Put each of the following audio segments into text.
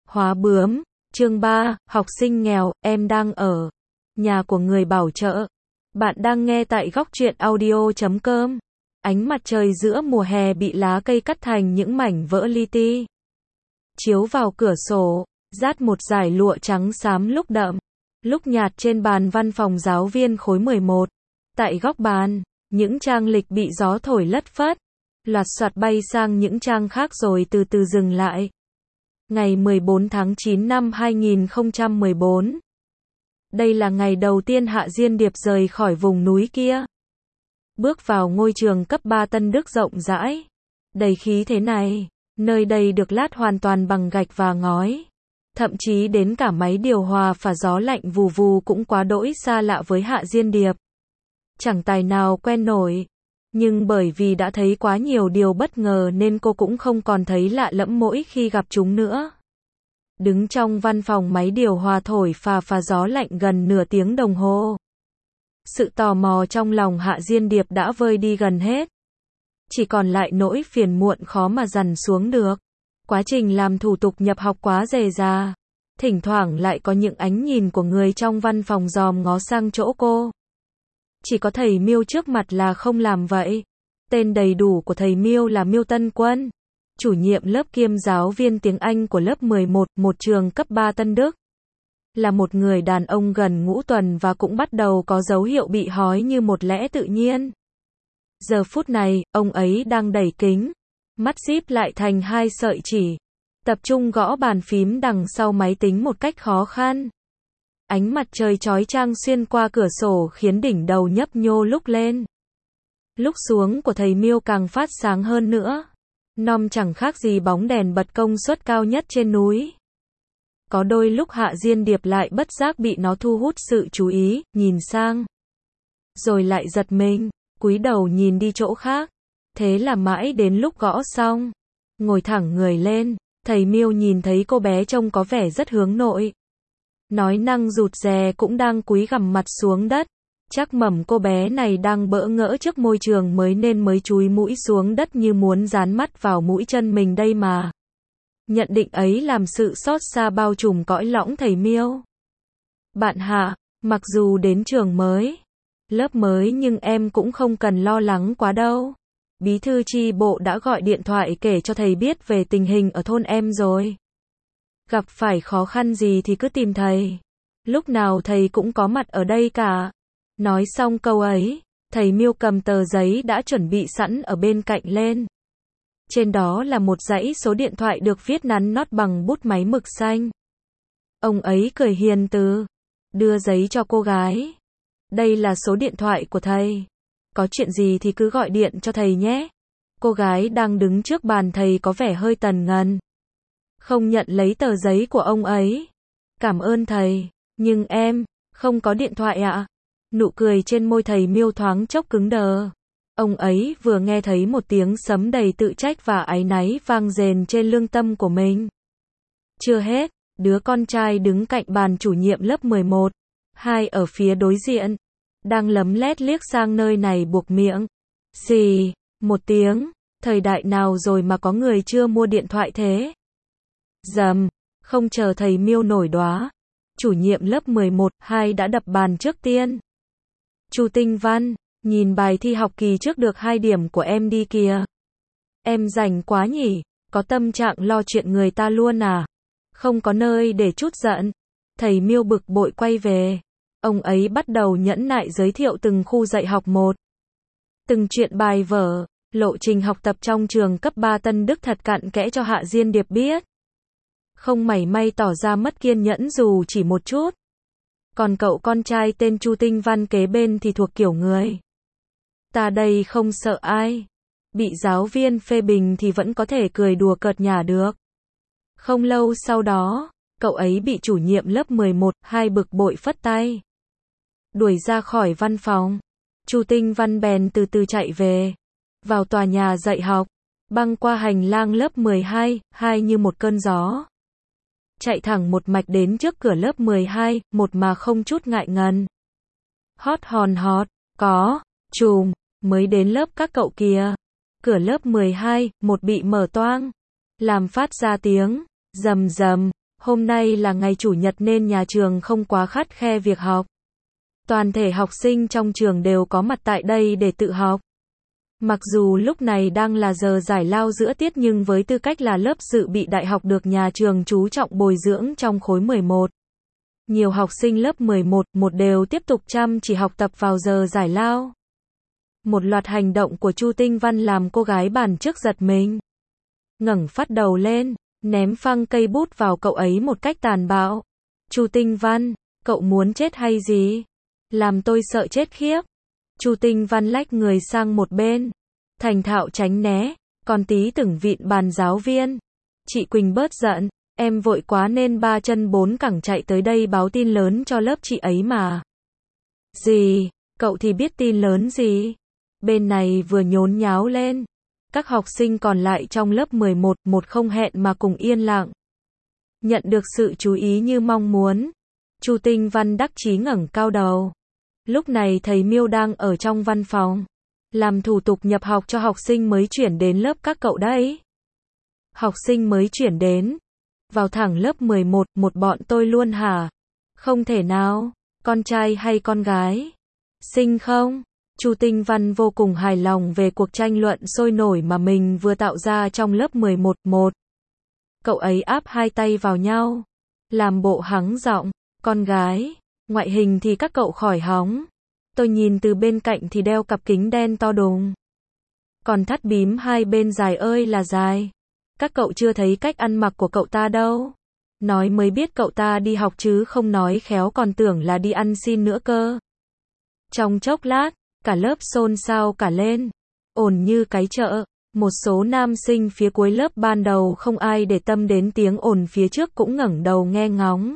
Hóa bướm, chương 3, học sinh nghèo, em đang ở nhà của người bảo trợ. Bạn đang nghe tại góc truyện audio.com. Ánh mặt trời giữa mùa hè bị lá cây cắt thành những mảnh vỡ li ti. Chiếu vào cửa sổ, rát một dải lụa trắng xám lúc đậm, lúc nhạt trên bàn văn phòng giáo viên khối 11. Tại góc bàn, những trang lịch bị gió thổi lất phất, loạt soạt bay sang những trang khác rồi từ từ dừng lại. Ngày 14 tháng 9 năm 2014. Đây là ngày đầu tiên Hạ Diên Điệp rời khỏi vùng núi kia. Bước vào ngôi trường cấp 3 Tân Đức rộng rãi, đầy khí thế này, nơi đây được lát hoàn toàn bằng gạch và ngói. Thậm chí đến cả máy điều hòa và gió lạnh vù vù cũng quá đỗi xa lạ với Hạ Diên Điệp. Chẳng tài nào quen nổi. Nhưng bởi vì đã thấy quá nhiều điều bất ngờ nên cô cũng không còn thấy lạ lẫm mỗi khi gặp chúng nữa. Đứng trong văn phòng máy điều hòa thổi phà phà gió lạnh gần nửa tiếng đồng hồ. Sự tò mò trong lòng Hạ Diên Điệp đã vơi đi gần hết. Chỉ còn lại nỗi phiền muộn khó mà dằn xuống được. Quá trình làm thủ tục nhập học quá rề rà. Thỉnh thoảng lại có những ánh nhìn của người trong văn phòng dòm ngó sang chỗ cô. Chỉ có thầy Miêu trước mặt là không làm vậy. Tên đầy đủ của thầy Miêu là Miêu Tân Quân, chủ nhiệm lớp kiêm giáo viên tiếng Anh của lớp 11, một trường cấp 3 Tân Đức. Là một người đàn ông gần ngũ tuần và cũng bắt đầu có dấu hiệu bị hói như một lẽ tự nhiên. Giờ phút này, ông ấy đang đẩy kính, mắt díp lại thành hai sợi chỉ, tập trung gõ bàn phím đằng sau máy tính một cách khó khăn. Ánh mặt trời chói chang xuyên qua cửa sổ khiến đỉnh đầu nhấp nhô lúc lên, lúc xuống của thầy Miêu càng phát sáng hơn nữa. Nom chẳng khác gì bóng đèn bật công suất cao nhất trên núi. Có đôi lúc Hạ Diên Điệp lại bất giác bị nó thu hút sự chú ý, nhìn sang, rồi lại giật mình, cúi đầu nhìn đi chỗ khác. Thế là mãi đến lúc gõ xong, ngồi thẳng người lên, thầy Miêu nhìn thấy cô bé trông có vẻ rất hướng nội, nói năng rụt rè cũng đang cúi gằm mặt xuống đất. Chắc mẩm cô bé này đang bỡ ngỡ trước môi trường mới nên mới chúi mũi xuống đất như muốn dán mắt vào mũi chân mình đây mà. Nhận định ấy làm sự xót xa bao trùm cõi lõng thầy Miêu. Bạn Hạ, mặc dù đến trường mới, lớp mới nhưng em cũng không cần lo lắng quá đâu. Bí thư chi bộ đã gọi điện thoại kể cho thầy biết về tình hình ở thôn em rồi. Gặp phải khó khăn gì thì cứ tìm thầy. Lúc nào thầy cũng có mặt ở đây cả. Nói xong câu ấy, thầy Miêu cầm tờ giấy đã chuẩn bị sẵn ở bên cạnh lên. Trên đó là một dãy số điện thoại được viết nắn nót bằng bút máy mực xanh. Ông ấy cười hiền từ, đưa giấy cho cô gái. Đây là số điện thoại của thầy. Có chuyện gì thì cứ gọi điện cho thầy nhé. Cô gái đang đứng trước bàn thầy có vẻ hơi tần ngần. Không nhận lấy tờ giấy của ông ấy. Cảm ơn thầy, nhưng em không có điện thoại ạ. Nụ cười trên môi thầy Miêu thoáng chốc cứng đờ. Ông ấy vừa nghe thấy một tiếng sấm đầy tự trách và áy náy vang rền trên lương tâm của mình. Chưa hết, đứa con trai đứng cạnh bàn chủ nhiệm lớp 11, hai ở phía đối diện, đang lấm lét liếc sang nơi này buộc miệng. Xì, một tiếng, thời đại nào rồi mà có người chưa mua điện thoại thế? Dầm, không chờ thầy Miêu nổi đoá, chủ nhiệm lớp 11, hai đã đập bàn trước tiên. Chu Tinh Văn, nhìn bài thi học kỳ trước được 2 điểm của em đi kìa. Em rảnh quá nhỉ, có tâm trạng lo chuyện người ta luôn à? Không có nơi để trút giận. Thầy Miêu bực bội quay về. Ông ấy bắt đầu nhẫn nại giới thiệu từng khu dạy học một. Từng chuyện bài vở, lộ trình học tập trong trường cấp 3 Tân Đức thật cặn kẽ cho Hạ Diên Điệp biết. Không mảy may tỏ ra mất kiên nhẫn dù chỉ một chút. Còn cậu con trai tên Chu Tinh Văn kế bên thì thuộc kiểu người. Ta đây không sợ ai. Bị giáo viên phê bình thì vẫn có thể cười đùa cợt nhả được. Không lâu sau đó, cậu ấy bị chủ nhiệm lớp 11, hai bực bội phất tay. Đuổi ra khỏi văn phòng. Chu Tinh Văn bèn từ từ chạy về. Vào tòa nhà dạy học. Băng qua hành lang lớp 12, hai như một cơn gió. Chạy thẳng một mạch đến trước cửa lớp 12, một mà không chút ngại ngần. Hót hòn hót, có, chùm, mới đến lớp các cậu kìa. Cửa lớp 12, một bị mở toang, làm phát ra tiếng, rầm rầm, Hôm nay là ngày chủ nhật nên nhà trường không quá khắt khe việc học. Toàn thể học sinh trong trường đều có mặt tại đây để tự học. Mặc dù lúc này đang là giờ giải lao giữa tiết nhưng với tư cách là lớp dự bị đại học được nhà trường chú trọng bồi dưỡng trong khối 11. Nhiều học sinh lớp 11 đều tiếp tục chăm chỉ học tập vào giờ giải lao. Một loạt hành động của Chu Tinh Văn làm cô gái bàn trước giật mình. Ngẩng phát đầu lên, ném phăng cây bút vào cậu ấy một cách tàn bạo. Chu Tinh Văn, cậu muốn chết hay gì? Làm tôi sợ chết khiếp. Chu Tinh Văn lách người sang một bên, thành thạo tránh né, còn tí tưởng vịn bàn giáo viên. Chị Quỳnh bớt giận, em vội quá nên 3 chân 4 cẳng chạy tới đây báo tin lớn cho lớp chị ấy mà. Gì, cậu thì biết tin lớn gì? Bên này vừa nhốn nháo lên, các học sinh còn lại trong lớp 11 không hẹn mà cùng yên lặng. Nhận được sự chú ý như mong muốn, Chu Tinh Văn đắc chí ngẩng cao đầu. Lúc này thầy Miêu đang ở trong văn phòng, làm thủ tục nhập học cho học sinh mới chuyển đến lớp các cậu đấy. Học sinh mới chuyển đến, vào thẳng lớp 11, một bọn tôi luôn hả? Không thể nào, con trai hay con gái? Xinh không? Chu Tinh Văn vô cùng hài lòng về cuộc tranh luận sôi nổi mà mình vừa tạo ra trong lớp 11. Cậu ấy áp hai tay vào nhau, làm bộ hắng giọng, con gái, ngoại hình thì các cậu khỏi hóng. Tôi nhìn từ bên cạnh thì đeo cặp kính đen to đùng. Còn thắt bím hai bên dài ơi là dài. Các cậu chưa thấy cách ăn mặc của cậu ta đâu. Nói mới biết cậu ta đi học chứ không nói khéo còn tưởng là đi ăn xin nữa cơ. Trong chốc lát, cả lớp xôn xao cả lên, ồn như cái chợ. Một số nam sinh phía cuối lớp ban đầu không ai để tâm đến tiếng ồn phía trước cũng ngẩng đầu nghe ngóng.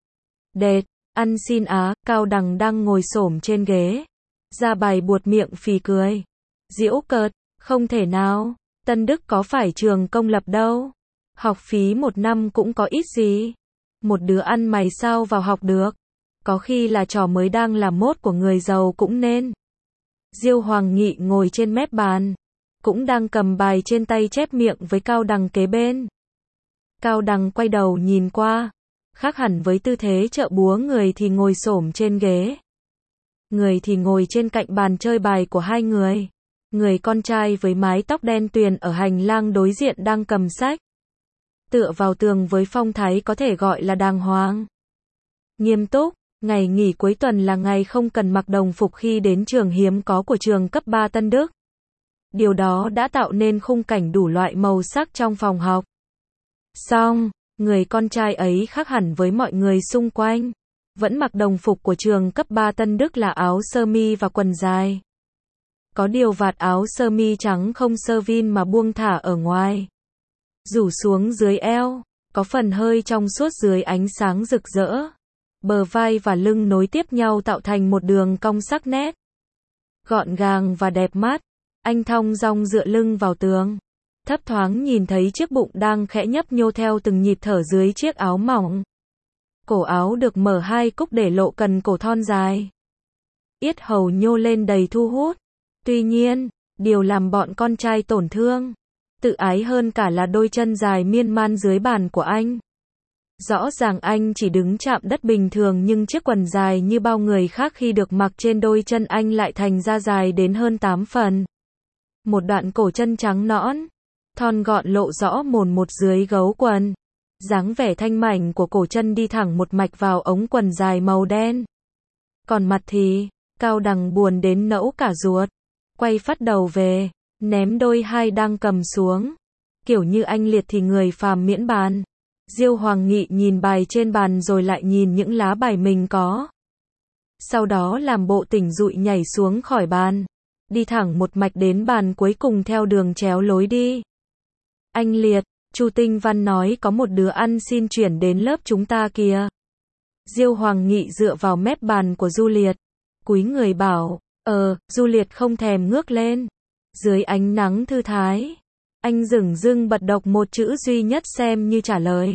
Đệt, ăn xin á, Cao Đằng đang ngồi xổm trên ghế, ra bài buột miệng phì cười. Giễu cợt, không thể nào, Tân Đức có phải trường công lập đâu. Học phí 1 năm cũng có ít gì. Một đứa ăn mày sao vào học được. Có khi là trò mới đang làm mốt của người giàu cũng nên. Diêu Hoàng Nghị ngồi trên mép bàn, cũng đang cầm bài trên tay chép miệng với Cao Đằng kế bên. Cao Đằng quay đầu nhìn qua, khác hẳn với tư thế chợ búa, người thì ngồi xổm trên ghế, người thì ngồi trên cạnh bàn chơi bài của hai người. Người con trai với mái tóc đen tuyền ở hành lang đối diện đang cầm sách, tựa vào tường với phong thái có thể gọi là đàng hoàng, nghiêm túc. Ngày nghỉ cuối tuần là ngày không cần mặc đồng phục khi đến trường hiếm có của trường cấp 3 Tân Đức. Điều đó đã tạo nên khung cảnh đủ loại màu sắc trong phòng học. Song, người con trai ấy khác hẳn với mọi người xung quanh. Vẫn mặc đồng phục của trường cấp 3 Tân Đức là áo sơ mi và quần dài. Có điều vạt áo sơ mi trắng không sơ vin mà buông thả ở ngoài, rủ xuống dưới eo, có phần hơi trong suốt dưới ánh sáng rực rỡ. Bờ vai và lưng nối tiếp nhau tạo thành một đường cong sắc nét, gọn gàng và đẹp mắt. Anh thong dong dựa lưng vào tường, thấp thoáng nhìn thấy chiếc bụng đang khẽ nhấp nhô theo từng nhịp thở dưới chiếc áo mỏng. Cổ áo được mở 2 cúc để lộ cần cổ thon dài, yết hầu nhô lên đầy thu hút. Tuy nhiên, điều làm bọn con trai tổn thương, tự ái hơn cả là đôi chân dài miên man dưới bàn của anh. Rõ ràng anh chỉ đứng chạm đất bình thường nhưng chiếc quần dài như bao người khác khi được mặc trên đôi chân anh lại thành ra dài đến hơn 8 phần. Một đoạn cổ chân trắng nõn, thon gọn lộ rõ mồn một dưới gấu quần. Dáng vẻ thanh mảnh của cổ chân đi thẳng một mạch vào ống quần dài màu đen. Còn mặt thì, Cao Đằng buồn đến nẫu cả ruột. Quay phát đầu về, ném đôi hai đang cầm xuống. Kiểu như anh liệt thì người phàm miễn bàn. Diêu Hoàng Nghị nhìn bài trên bàn rồi lại nhìn những lá bài mình có. Sau đó làm bộ tỉnh dụi nhảy xuống khỏi bàn, đi thẳng một mạch đến bàn cuối cùng theo đường chéo lối đi. Anh Liệt, Chu Tinh Văn nói có một đứa ăn xin chuyển đến lớp chúng ta kìa. Diêu Hoàng Nghị dựa vào mép bàn của Du Liệt, cúi người bảo, Du Liệt không thèm ngước lên. Dưới ánh nắng thư thái, anh dửng dưng bật đọc một chữ duy nhất xem như trả lời.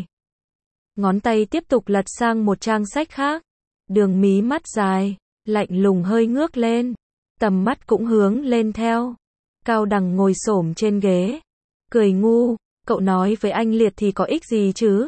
Ngón tay tiếp tục lật sang một trang sách khác. Đường mí mắt dài, lạnh lùng hơi ngước lên. Tầm mắt cũng hướng lên theo. Cao Đằng ngồi xổm trên ghế, cười ngu, cậu nói với anh Liệt thì có ích gì chứ?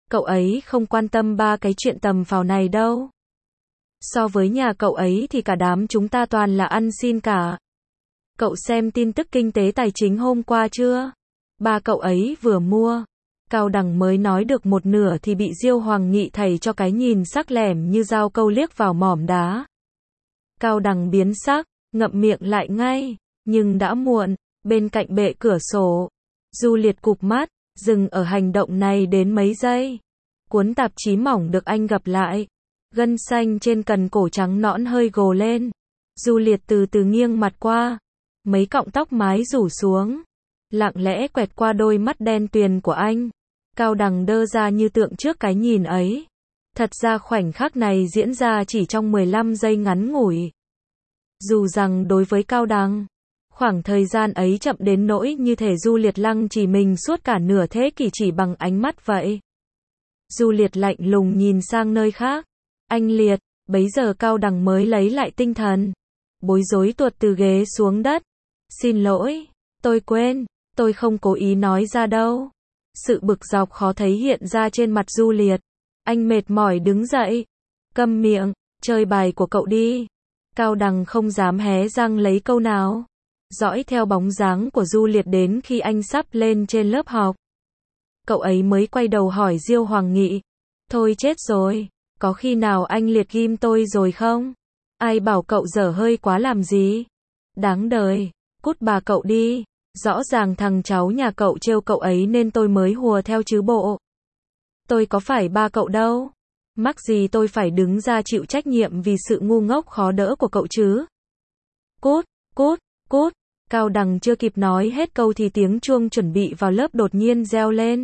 Cậu ấy không quan tâm ba cái chuyện tầm phào này đâu. So với nhà cậu ấy thì cả đám chúng ta toàn là ăn xin cả. Cậu xem tin tức kinh tế tài chính hôm qua chưa? Ba cậu ấy vừa mua. Cao Đằng mới nói được một nửa thì bị Diêu Hoàng Nghị thầy cho cái nhìn sắc lẻm như dao câu liếc vào mỏm đá. Cao Đằng biến sắc, ngậm miệng lại ngay, nhưng đã muộn. Bên cạnh bệ cửa sổ, Du Liệt cụp mắt, dừng ở hành động này đến mấy giây. Cuốn tạp chí mỏng được anh gập lại, gân xanh trên cần cổ trắng nõn hơi gồ lên. Du Liệt từ từ nghiêng mặt qua, mấy cọng tóc mái rủ xuống, lặng lẽ quẹt qua đôi mắt đen tuyền của anh. Cao Đằng đơ ra như tượng trước cái nhìn ấy. Thật ra khoảnh khắc này diễn ra chỉ trong 15 giây ngắn ngủi. Dù rằng đối với Cao Đằng, khoảng thời gian ấy chậm đến nỗi như thể Du Liệt lăng trì mình suốt cả nửa thế kỷ chỉ bằng ánh mắt vậy. Du Liệt lạnh lùng nhìn sang nơi khác. Anh Liệt, bấy giờ Cao Đằng mới lấy lại tinh thần. Bối rối tuột từ ghế xuống đất. Xin lỗi, tôi quên, tôi không cố ý nói ra đâu. Sự bực dọc khó thấy hiện ra trên mặt Du Liệt. Anh mệt mỏi đứng dậy. Câm miệng, chơi bài của cậu đi. Cao Đằng không dám hé răng lấy câu nào. Dõi theo bóng dáng của Du Liệt đến khi anh sắp lên trên lớp học. Cậu ấy mới quay đầu hỏi Diêu Hoàng Nghị. Thôi chết rồi, có khi nào anh Liệt ghim tôi rồi không? Ai bảo cậu dở hơi quá làm gì? Đáng đời, cút bà cậu đi. Rõ ràng thằng cháu nhà cậu trêu cậu ấy nên tôi mới hùa theo chứ bộ. Tôi có phải ba cậu đâu. Mắc gì tôi phải đứng ra chịu trách nhiệm vì sự ngu ngốc khó đỡ của cậu chứ? Cút, cút, cút. Cao Đằng chưa kịp nói hết câu thì tiếng chuông chuẩn bị vào lớp đột nhiên reo lên.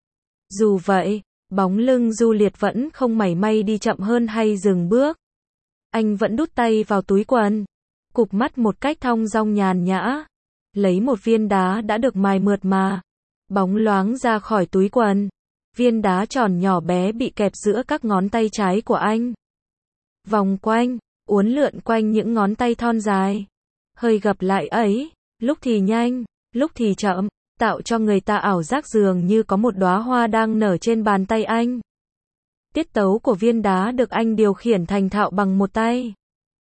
Dù vậy, bóng lưng Du Liệt vẫn không mảy may đi chậm hơn hay dừng bước. Anh vẫn đút tay vào túi quần, cụp mắt một cách thong dong nhàn nhã, lấy một viên đá đã được mài mượt mà, bóng loáng ra khỏi túi quần. Viên đá tròn nhỏ bé bị kẹp giữa các ngón tay trái của anh. Vòng quanh, uốn lượn quanh những ngón tay thon dài, hơi gập lại ấy, lúc thì nhanh, lúc thì chậm, tạo cho người ta ảo giác dường như có một đóa hoa đang nở trên bàn tay anh. Tiết tấu của viên đá được anh điều khiển thành thạo bằng một tay.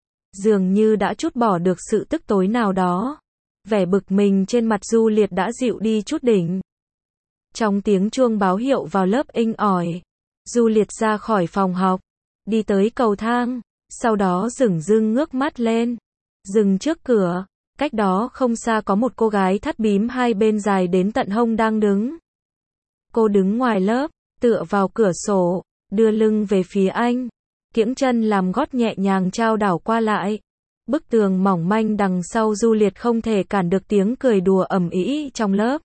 Dường như đã trút bỏ được sự tức tối nào đó. Vẻ bực mình trên mặt Du Liệt đã dịu đi chút đỉnh. Trong tiếng chuông báo hiệu vào lớp inh ỏi, Du Liệt ra khỏi phòng học, đi tới cầu thang, sau đó dửng dưng ngước mắt lên. Dừng trước cửa, cách đó không xa có một cô gái thắt bím hai bên dài đến tận hông đang đứng. Cô đứng ngoài lớp, tựa vào cửa sổ, đưa lưng về phía anh, kiễng chân làm gót nhẹ nhàng chao đảo qua lại. Bức tường mỏng manh đằng sau Du Liệt không thể cản được tiếng cười đùa ầm ĩ trong lớp.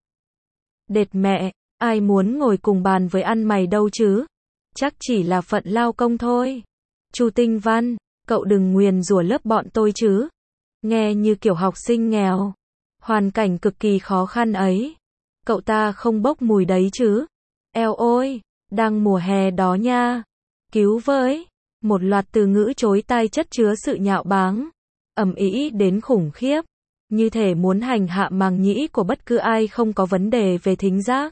Đệt mẹ, ai muốn ngồi cùng bàn với ăn mày đâu chứ? Chắc chỉ là phận lao công thôi. Chu Tinh Văn, cậu đừng nguyền rủa lớp bọn tôi chứ. Nghe như kiểu học sinh nghèo. Hoàn cảnh cực kỳ khó khăn ấy. Cậu ta không bốc mùi đấy chứ. Eo ôi, đang mùa hè đó nha. Cứu với. Một loạt từ ngữ chối tai chất chứa sự nhạo báng. Ầm ĩ đến khủng khiếp. Như thể muốn hành hạ màng nhĩ của bất cứ ai không có vấn đề về thính giác.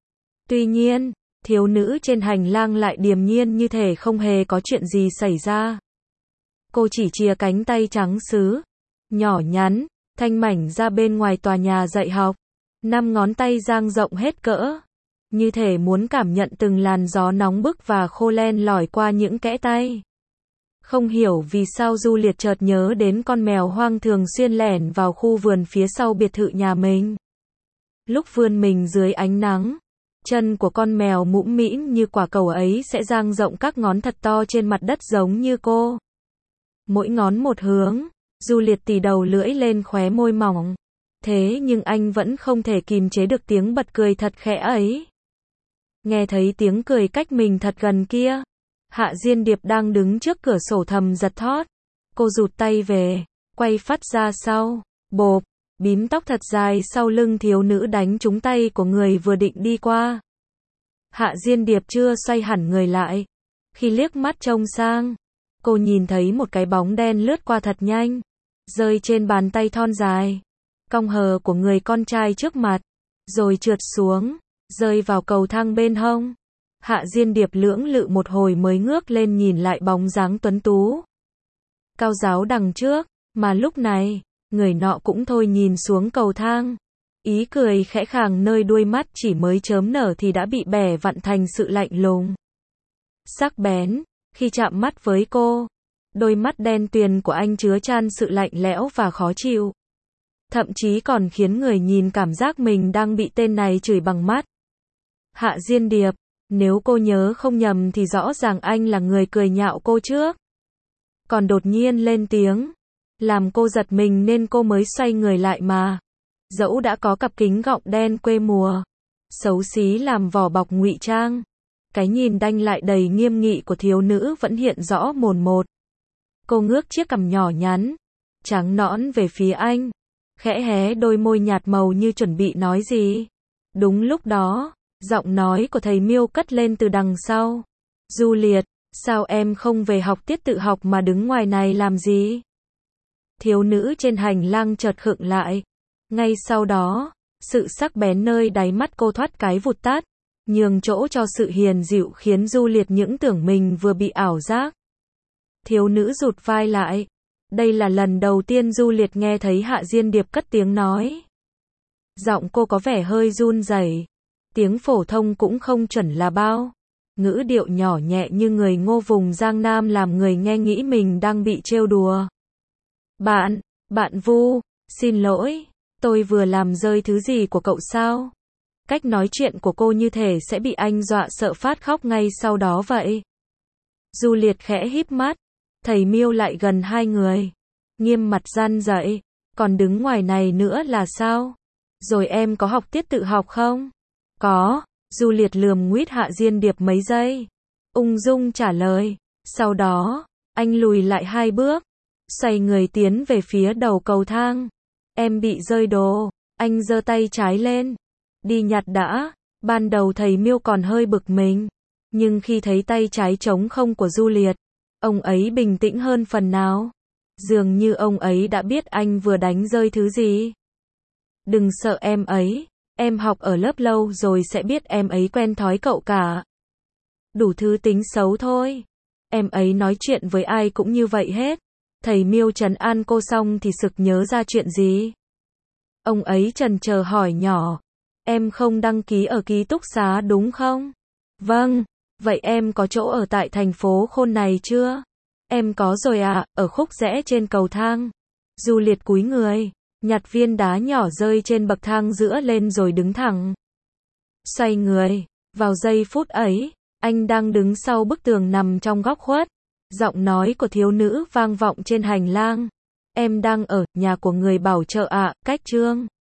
Tuy nhiên, thiếu nữ trên hành lang lại điềm nhiên như thể không hề có chuyện gì xảy ra. Cô chỉ chìa cánh tay trắng sứ, nhỏ nhắn, thanh mảnh ra bên ngoài tòa nhà dạy học. 5 ngón tay dang rộng hết cỡ. Như thể muốn cảm nhận từng làn gió nóng bức và khô len lỏi qua những kẽ tay. Không hiểu vì sao Du Liệt chợt nhớ đến con mèo hoang thường xuyên lẻn vào khu vườn phía sau biệt thự nhà mình. Lúc vươn mình dưới ánh nắng, chân của con mèo mũm mĩm như quả cầu ấy sẽ dang rộng các ngón thật to trên mặt đất giống như cô. Mỗi ngón một hướng, Du Liệt tì đầu lưỡi lên khóe môi mỏng. Thế nhưng anh vẫn không thể kìm chế được tiếng bật cười thật khẽ ấy. Nghe thấy tiếng cười cách mình thật gần kia. Hạ Diên Điệp đang đứng trước cửa sổ thầm giật thót. Cô rụt tay về, quay phắt ra sau. Bộp, bím tóc thật dài sau lưng thiếu nữ đánh trúng tay của người vừa định đi qua. Hạ Diên Điệp chưa xoay hẳn người lại. Khi liếc mắt trông sang, cô nhìn thấy một cái bóng đen lướt qua thật nhanh, rơi trên bàn tay thon dài, cong hờ của người con trai trước mặt, rồi trượt xuống, rơi vào cầu thang bên hông. Hạ Diên Điệp lưỡng lự một hồi mới ngước lên nhìn lại bóng dáng tuấn tú cao ráo đằng trước, mà lúc này, người nọ cũng thôi nhìn xuống cầu thang. Ý cười khẽ khàng nơi đuôi mắt chỉ mới chớm nở thì đã bị bẻ vặn thành sự lạnh lùng. Sắc bén, khi chạm mắt với cô, đôi mắt đen tuyền của anh chứa chan sự lạnh lẽo và khó chịu. Thậm chí còn khiến người nhìn cảm giác mình đang bị tên này chửi bằng mắt. Hạ Diên Điệp, nếu cô nhớ không nhầm thì rõ ràng anh là người cười nhạo cô trước. Còn đột nhiên lên tiếng, làm cô giật mình nên cô mới xoay người lại mà. Dẫu đã có cặp kính gọng đen quê mùa, xấu xí làm vỏ bọc ngụy trang, cái nhìn đanh lại đầy nghiêm nghị của thiếu nữ vẫn hiện rõ mồn một. Cô ngước chiếc cằm nhỏ nhắn, trắng nõn về phía anh, khẽ hé đôi môi nhạt màu như chuẩn bị nói gì. Đúng lúc đó, giọng nói của thầy Miêu cất lên từ đằng sau. Du Liệt, sao em không về học tiết tự học mà đứng ngoài này làm gì? Thiếu nữ trên hành lang chợt khựng lại. Ngay sau đó, sự sắc bén nơi đáy mắt cô thoát cái vụt tắt, nhường chỗ cho sự hiền dịu khiến Du Liệt những tưởng mình vừa bị ảo giác. Thiếu nữ rụt vai lại. Đây là lần đầu tiên Du Liệt nghe thấy Hạ Diên Điệp cất tiếng nói. Giọng cô có vẻ hơi run rẩy, tiếng phổ thông cũng không chuẩn là bao. Ngữ điệu nhỏ nhẹ như người Ngô vùng Giang Nam làm người nghe nghĩ mình đang bị trêu đùa. Bạn Vu, xin lỗi, tôi vừa làm rơi thứ gì của cậu sao? Cách nói chuyện của cô như thể sẽ bị anh dọa sợ phát khóc ngay sau đó vậy. Du Liệt khẽ híp mắt, thầy Miêu lại gần hai người, nghiêm mặt răn dậy, còn đứng ngoài này nữa là sao? Rồi em có học tiết tự học không? Có, Du Liệt lườm nguýt Hạ Diên Điệp mấy giây, ung dung trả lời. Sau đó, anh lùi lại 2 bước, xoay người tiến về phía đầu cầu thang. Em bị rơi đồ, anh giơ tay trái lên. Đi nhặt đã. Ban đầu thầy Miêu còn hơi bực mình, nhưng khi thấy tay trái trống không của Du Liệt, ông ấy bình tĩnh hơn phần nào. Dường như ông ấy đã biết anh vừa đánh rơi thứ gì. Đừng sợ em ấy, em học ở lớp lâu rồi sẽ biết em ấy quen thói cậu cả. Đủ thứ tính xấu thôi. Em ấy nói chuyện với ai cũng như vậy hết. Thầy Miêu trấn an cô xong thì sực nhớ ra chuyện gì. Ông ấy chần chờ hỏi nhỏ. Em không đăng ký ở ký túc xá đúng không? Vâng. Vậy em có chỗ ở tại thành phố Khôn này chưa? Em có rồi ạ, ở khúc rẽ trên cầu thang. Du Liệt cúi người, nhặt viên đá nhỏ rơi trên bậc thang giữa lên rồi đứng thẳng. Xoay người, vào giây phút ấy, anh đang đứng sau bức tường nằm trong góc khuất. Giọng nói của thiếu nữ vang vọng trên hành lang. Em đang ở nhà của người bảo trợ ạ, cách Trương